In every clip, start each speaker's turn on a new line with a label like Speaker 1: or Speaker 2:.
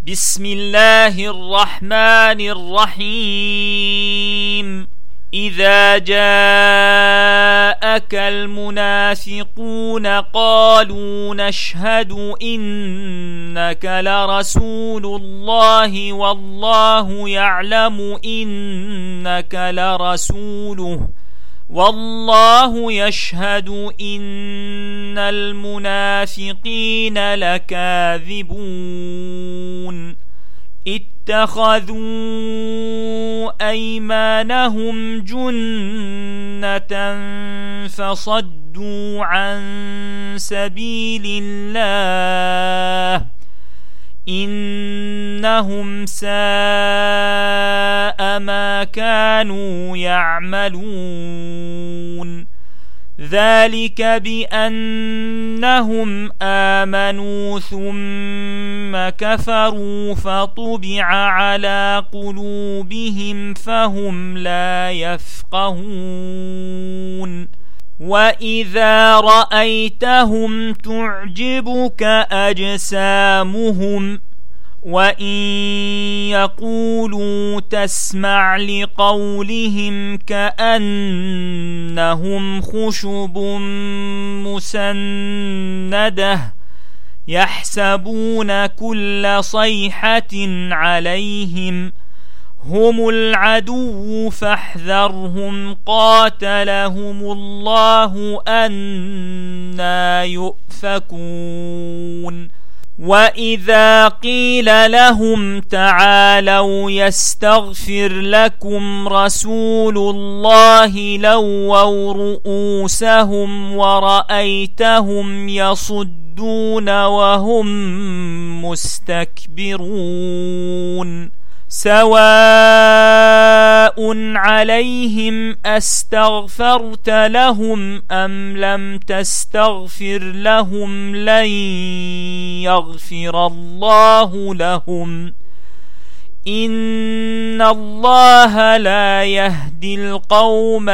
Speaker 1: بسم الله الرحمن الرحيم. إذا جاءك المنافقون قالوا نشهد إنك لرسول الله والله يعلم إنك لرسوله والله يشهد إن المنافقين لكاذبون. اتخذوا أيمانهم جنة فصدوا عن سبيل الله إنهم ساء ما كانوا يعملون. ذلك بأنهم آمنوا ثم كفروا فطبع على قلوبهم فهم لا يفقهون. وإذا رأيتهم تعجبك أجسامهم وإن يقولوا تسمع لقولهم كأنهم خشب مسندة يحسبون كل صيحة عليهم هم العدو فاحذرهم قاتلهم الله أنى يؤفكون. وإذا قيل لهم تعالوا يستغفر لكم رسول الله لووا رؤوسهم ورأيتهم يصدون وهم مستكبرون. سواء عليهم أستغفرت لهم أم لم تستغفر لهم لن يغفر الله لهم إن الله لا يهدي القوم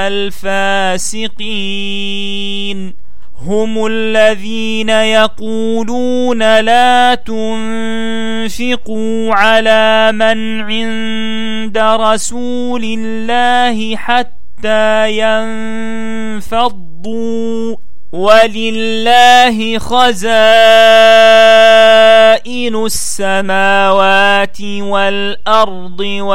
Speaker 1: الفاسقين. هم الذين يقولون لا تنفقوا على من عند رسول الله حتى ينفضوا ولله خزائن السماوات والأرض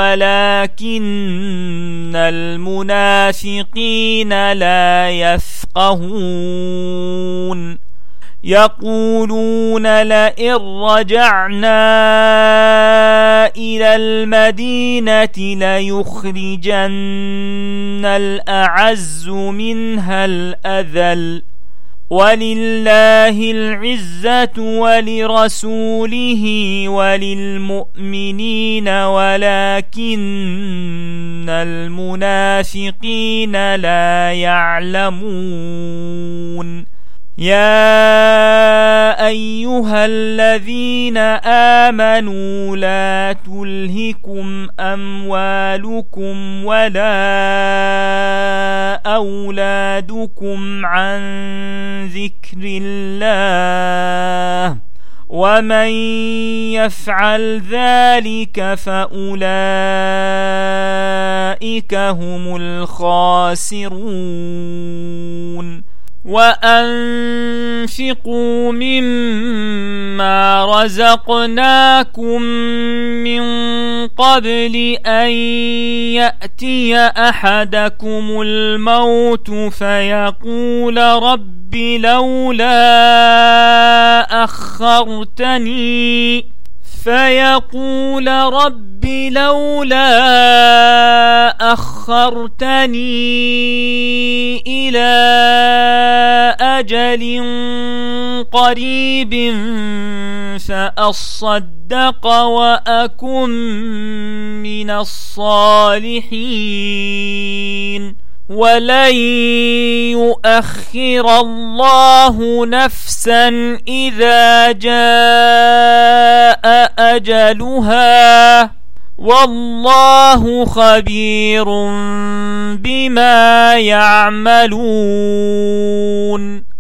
Speaker 1: ولكن المنافقين لا يفقهون. يقولون لئن رجعنا إلى المدينة ليخرجن الأعز منها الأذل ولله العزة ولرسوله وللمؤمنين ولكن المنافقين لا يعلمون. يا أيها الذين آمنوا لا تلهكم أموالكم ولا أولادكم عن ذكر الله ومن يفعل ذلك فأولئك هم الخاسرون. وأنفقوا مما رزقناكم من قبل أن يأتي أحدكم الموت فيقول رب لولا أخرتني إلى أجل قريب فأصدق وأكن من الصالحين. ولن يؤخر الله نفسا إذا جاء أجلها والله خبير بما يعملون.